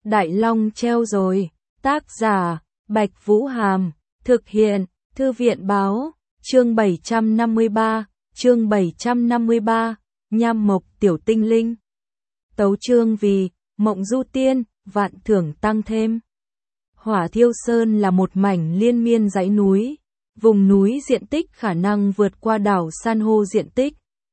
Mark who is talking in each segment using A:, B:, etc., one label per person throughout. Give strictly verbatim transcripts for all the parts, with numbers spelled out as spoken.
A: Đại Long treo rồi. Tác giả, Bạch Vũ Hàm. Thực hiện, Thư viện Báo. Chương bảy trăm năm mươi ba. Chương bảy trăm năm mươi ba. Nham mộc tiểu tinh linh. Tấu chương vì Mộng Du Tiên, vạn thưởng tăng thêm. Hỏa Thiêu Sơn là một mảnh liên miên dãy núi, vùng núi diện tích khả năng vượt qua đảo san hô diện tích.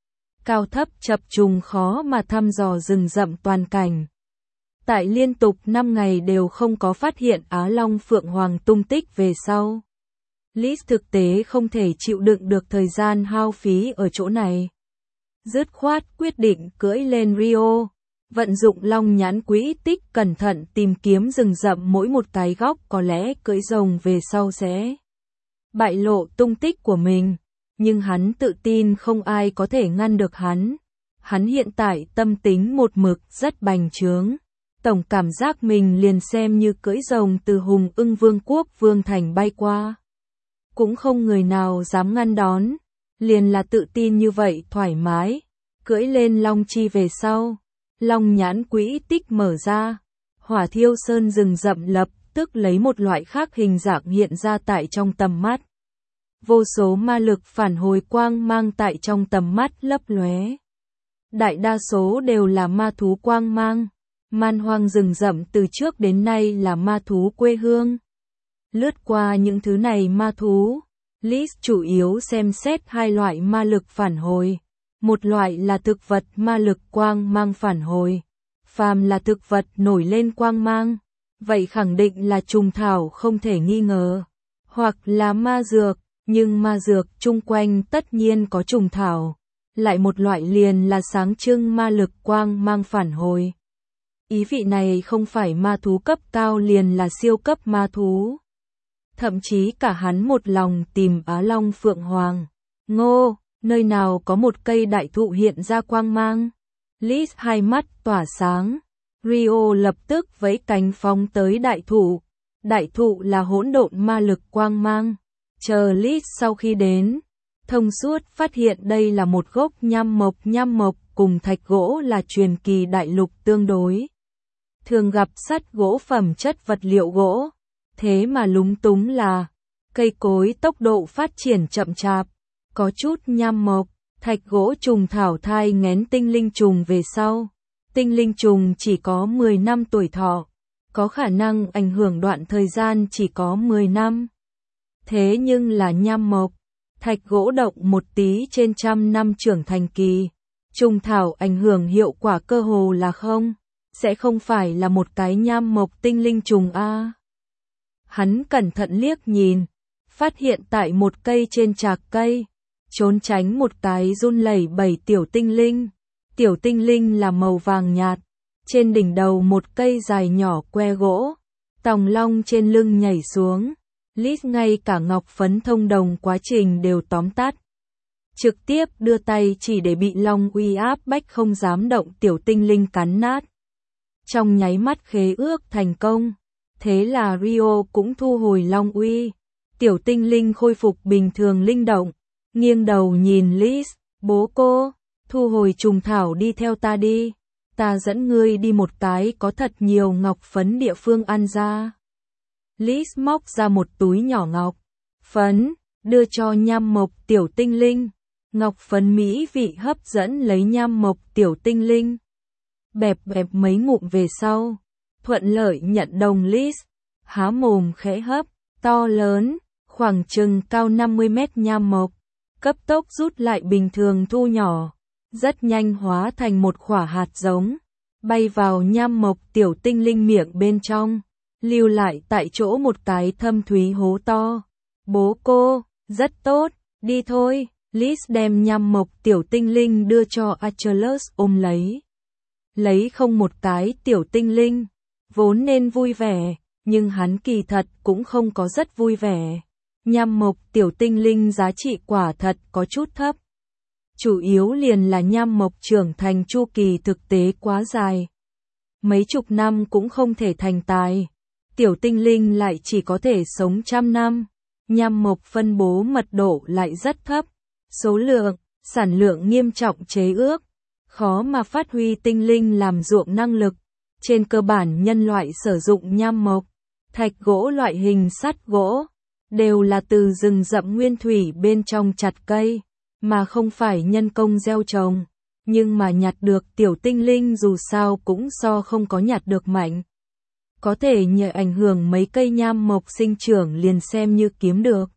A: Cao thấp chập trùng khó mà thăm dò rừng rậm toàn cảnh. Tại liên tục năm ngày đều không có phát hiện Á Long Phượng Hoàng tung tích về sau. Liz thực tế không thể chịu đựng được thời gian hao phí ở chỗ này. Dứt khoát quyết định cưỡi lên Rio, vận dụng long nhãn quỹ tích cẩn thận tìm kiếm rừng rậm mỗi một cái góc, có lẽ cưỡi rồng về sau sẽ bại lộ tung tích của mình. Nhưng hắn tự tin không ai có thể ngăn được hắn. Hắn hiện tại tâm tính một mực rất bành trướng. Tổng cảm giác mình liền xem như cưỡi rồng từ Hùng Ưng Vương quốc Vương Thành bay qua. Cũng không người nào dám ngăn đón. Liền là tự tin như vậy thoải mái. Cưỡi lên long chi về sau. Long nhãn quỹ tích mở ra. Hỏa Thiêu Sơn rừng rậm lập tức lấy một loại khác hình dạng hiện ra tại trong tầm mắt. Vô số ma lực phản hồi quang mang tại trong tầm mắt lấp lóe. Đại đa số đều là ma thú quang mang. Man hoang rừng rậm từ trước đến nay là ma thú quê hương. Lướt qua những thứ này ma thú, Liz chủ yếu xem xét hai loại ma lực phản hồi. Một loại là thực vật ma lực quang mang phản hồi. Phàm là thực vật nổi lên quang mang, vậy khẳng định là trùng thảo không thể nghi ngờ. Hoặc là ma dược, nhưng ma dược chung quanh tất nhiên có trùng thảo. Lại một loại liền là sáng trưng ma lực quang mang phản hồi. Ý vị này không phải ma thú cấp cao liền là siêu cấp ma thú. Thậm chí cả hắn một lòng tìm Á Long Phượng Hoàng. Ngô, nơi nào có một cây đại thụ hiện ra quang mang. Liz hai mắt tỏa sáng. Rio lập tức vẫy cánh phóng tới đại thụ. Đại thụ là hỗn độn ma lực quang mang. Chờ Liz sau khi đến, thông suốt phát hiện đây là một gốc nham mộc. Nham mộc cùng thạch gỗ là truyền kỳ đại lục tương đối. Thường gặp sắt gỗ phẩm chất vật liệu gỗ. Thế mà lúng túng là, cây cối tốc độ phát triển chậm chạp. Có chút nham mộc, thạch gỗ trùng thảo thai nghén tinh linh trùng về sau. Tinh linh trùng chỉ có mười năm tuổi thọ. Có khả năng ảnh hưởng đoạn thời gian chỉ có mười năm. Thế nhưng là nham mộc, thạch gỗ động một tí trên trăm năm trưởng thành kỳ. Trùng thảo ảnh hưởng hiệu quả cơ hồ là không. Sẽ không phải là một cái nham mộc tinh linh trùng a. Hắn cẩn thận liếc nhìn, phát hiện tại một cây trên trạc cây, trốn tránh một cái run lẩy bẩy tiểu tinh linh. Tiểu tinh linh là màu vàng nhạt, trên đỉnh đầu một cây dài nhỏ que gỗ, tòng long trên lưng nhảy xuống. Liz ngay cả ngọc phấn thông đồng quá trình đều tóm tắt. Trực tiếp đưa tay chỉ để bị long uy áp bách không dám động tiểu tinh linh cắn nát. Trong nháy mắt khế ước thành công. Thế là Rio cũng thu hồi long uy. Tiểu tinh linh khôi phục bình thường linh động. Nghiêng đầu nhìn Liz. Bố cô, thu hồi trùng thảo đi theo ta đi. Ta dẫn ngươi đi một cái có thật nhiều ngọc phấn địa phương ăn ra. Liz móc ra một túi nhỏ ngọc phấn, đưa cho nham mộc tiểu tinh linh. Ngọc phấn mỹ vị hấp dẫn lấy nham mộc tiểu tinh linh. Bẹp bẹp mấy ngụm về sau, thuận lợi nhận đồng Liz. Há mồm khẽ hấp, to lớn, khoảng chừng cao năm mươi mét nham mộc. Cấp tốc rút lại bình thường thu nhỏ. Rất nhanh hóa thành một quả hạt giống. Bay vào nham mộc tiểu tinh linh miệng bên trong. Lưu lại tại chỗ một cái thâm thúy hố to. Bố cô, rất tốt, đi thôi. Liz đem nham mộc tiểu tinh linh đưa cho Achilles ôm lấy. Lấy không một cái tiểu tinh linh. Vốn nên vui vẻ, nhưng hắn kỳ thật cũng không có rất vui vẻ. Nham mộc tiểu tinh linh giá trị quả thật có chút thấp. Chủ yếu liền là nham mộc trưởng thành chu kỳ thực tế quá dài. Mấy chục năm cũng không thể thành tài. Tiểu tinh linh lại chỉ có thể sống trăm năm. Nham mộc phân bố mật độ lại rất thấp. Số lượng, sản lượng nghiêm trọng chế ước. Khó mà phát huy tinh linh làm ruộng năng lực. Trên cơ bản nhân loại sử dụng nham mộc, thạch gỗ loại hình sắt gỗ, đều là từ rừng rậm nguyên thủy bên trong chặt cây, mà không phải nhân công gieo trồng. Nhưng mà nhặt được tiểu tinh linh dù sao cũng so không có nhặt được mạnh. Có thể nhờ ảnh hưởng mấy cây nham mộc sinh trưởng liền xem như kiếm được.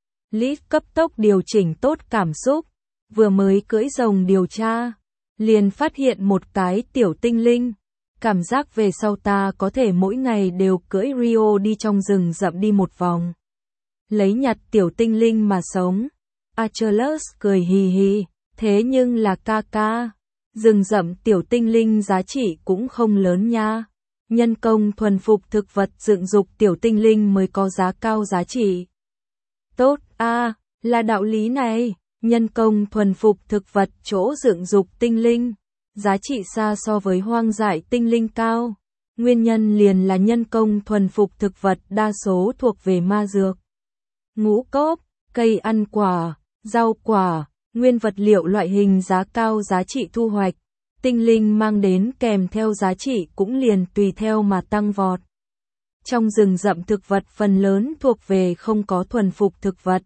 A: Liz cấp tốc điều chỉnh tốt cảm xúc, vừa mới cưỡi rồng điều tra, liền phát hiện một cái tiểu tinh linh. Cảm giác về sau ta có thể mỗi ngày đều cưỡi Rio đi trong rừng rậm đi một vòng. Lấy nhặt tiểu tinh linh mà sống. Achilles cười hì hì, thế nhưng là ca ca. Rừng rậm tiểu tinh linh giá trị cũng không lớn nha. Nhân công thuần phục thực vật dựng dục tiểu tinh linh mới có giá cao giá trị. Tốt a, à, là đạo lý này. Nhân công thuần phục thực vật chỗ dựng dục tinh linh, giá trị xa so với hoang dại tinh linh cao. Nguyên nhân liền là nhân công thuần phục thực vật đa số thuộc về ma dược. Ngũ cốc, cây ăn quả, rau quả, nguyên vật liệu loại hình giá cao giá trị thu hoạch. Tinh linh mang đến kèm theo giá trị cũng liền tùy theo mà tăng vọt. Trong rừng rậm thực vật phần lớn thuộc về không có thuần phục thực vật.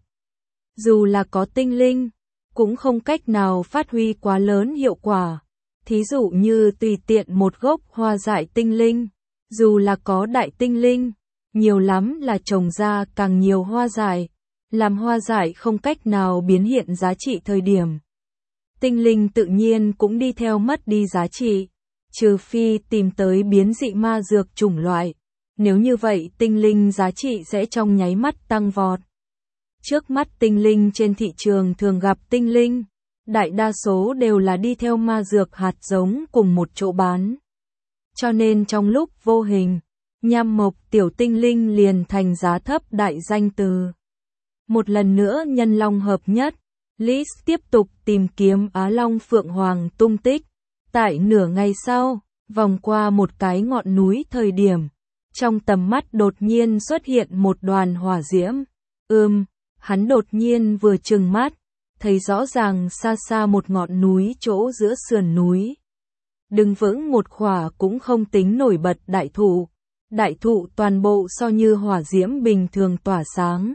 A: Dù là có tinh linh, cũng không cách nào phát huy quá lớn hiệu quả. Thí dụ như tùy tiện một gốc hoa dại tinh linh, dù là có đại tinh linh, nhiều lắm là trồng ra càng nhiều hoa dại, làm hoa dại không cách nào biến hiện giá trị thời điểm. Tinh linh tự nhiên cũng đi theo mất đi giá trị, trừ phi tìm tới biến dị ma dược chủng loại. Nếu như vậy tinh linh giá trị sẽ trong nháy mắt tăng vọt. Trước mắt tinh linh trên thị trường thường gặp tinh linh, đại đa số đều là đi theo ma dược hạt giống cùng một chỗ bán. Cho nên trong lúc vô hình, nham mộc tiểu tinh linh liền thành giá thấp đại danh từ. Một lần nữa nhân long hợp nhất, Liz tiếp tục tìm kiếm Á Long Phượng Hoàng tung tích. Tại nửa ngày sau, vòng qua một cái ngọn núi thời điểm, trong tầm mắt đột nhiên xuất hiện một đoàn hỏa diễm. Ừm, hắn đột nhiên vừa trừng mắt, thấy rõ ràng xa xa một ngọn núi chỗ giữa sườn núi. Đứng vững một khỏa cũng không tính nổi bật đại thụ. Đại thụ toàn bộ so như hỏa diễm bình thường tỏa sáng.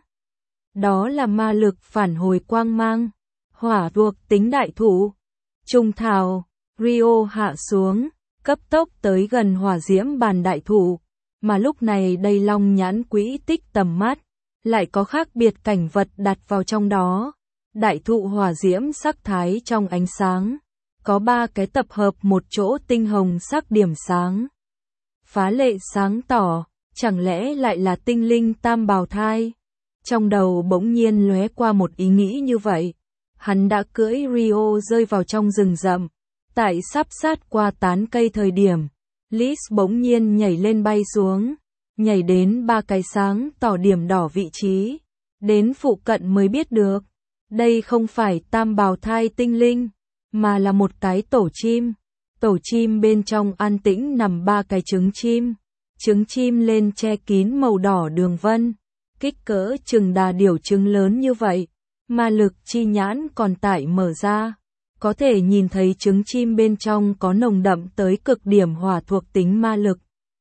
A: Đó là ma lực phản hồi quang mang. Hỏa thuộc tính đại thụ. Trung thảo, Rio hạ xuống, cấp tốc tới gần hỏa diễm bàn đại thụ. Mà lúc này đây long nhãn quỹ tích tầm mắt, lại có khác biệt cảnh vật đặt vào trong đó. Đại thụ hỏa diễm sắc thái trong ánh sáng, có ba cái tập hợp một chỗ tinh hồng sắc điểm sáng. Phá lệ sáng tỏ, chẳng lẽ lại là tinh linh tam bào thai? Trong đầu bỗng nhiên lóe qua một ý nghĩ như vậy. Hắn đã cưỡi Rio rơi vào trong rừng rậm. Tại sắp sát qua tán cây thời điểm, Liz bỗng nhiên nhảy lên bay xuống, nhảy đến ba cái sáng tỏ điểm đỏ vị trí. Đến phụ cận mới biết được, đây không phải tam bào thai tinh linh, mà là một cái tổ chim. Tổ chim bên trong an tĩnh nằm ba cái trứng chim. Trứng chim lên che kín màu đỏ đường vân, kích cỡ chừng đà điểu trứng lớn như vậy. Ma lực chi nhãn còn tại mở ra, có thể nhìn thấy trứng chim bên trong có nồng đậm tới cực điểm hỏa thuộc tính ma lực.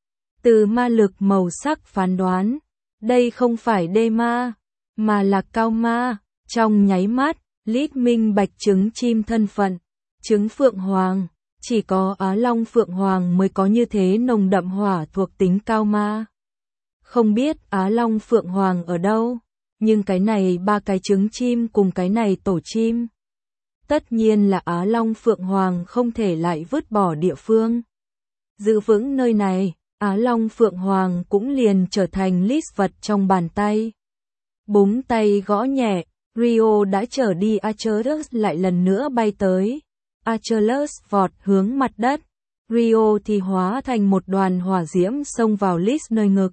A: Từ ma lực màu sắc phán đoán, đây không phải đê ma, mà là cao ma. Trong nháy mắt, Liz minh bạch trứng chim thân phận, trứng phượng hoàng. Chỉ có Á Long Phượng Hoàng mới có như thế nồng đậm hỏa thuộc tính cao ma. Không biết Á Long Phượng Hoàng ở đâu, nhưng cái này ba cái trứng chim cùng cái này tổ chim. Tất nhiên là Á Long Phượng Hoàng không thể lại vứt bỏ địa phương. Giữ vững nơi này, Á Long Phượng Hoàng cũng liền trở thành Liz vật trong bàn tay. Búng tay gõ nhẹ, Rio đã trở đi. Achilles lại lần nữa bay tới. Achilles vọt hướng mặt đất, Rio thì hóa thành một đoàn hỏa diễm xông vào Liz nơi ngực.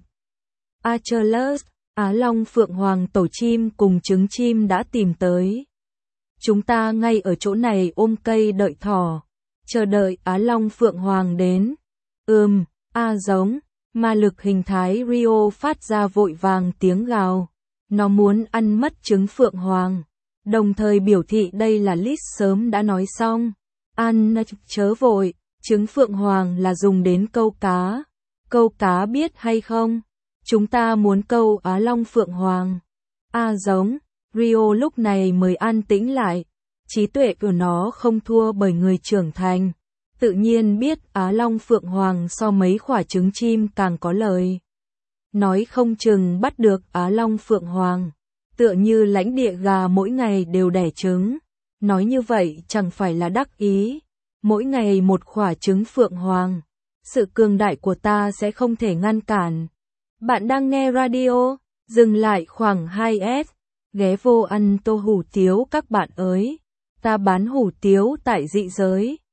A: Achilles, Á Long Phượng Hoàng tổ chim cùng trứng chim đã tìm tới. Chúng ta ngay ở chỗ này ôm cây đợi thỏ, chờ đợi Á Long Phượng Hoàng đến. Ừm, a giống, ma lực hình thái Rio phát ra vội vàng tiếng gào. Nó muốn ăn mất trứng Phượng Hoàng, đồng thời biểu thị đây là Liz sớm đã nói xong. Ăn chớ vội, Trứng phượng hoàng là dùng đến câu cá. Câu cá biết hay không? Chúng ta muốn câu Á Long phượng hoàng. A giống, Rio lúc này mới an tĩnh lại. Trí tuệ của nó không thua bởi người trưởng thành. Tự nhiên biết Á Long phượng hoàng so mấy quả trứng chim càng có lời. Nói không chừng bắt được Á Long phượng hoàng. Tựa như lãnh địa gà mỗi ngày đều đẻ trứng. Nói như vậy chẳng phải là đắc ý. Mỗi ngày một quả trứng phượng hoàng. Sự cường đại của ta sẽ không thể ngăn cản. Bạn đang nghe radio, dừng lại khoảng hai S. Ghé vô ăn tô hủ tiếu các bạn ơi. Ta bán hủ tiếu tại dị giới.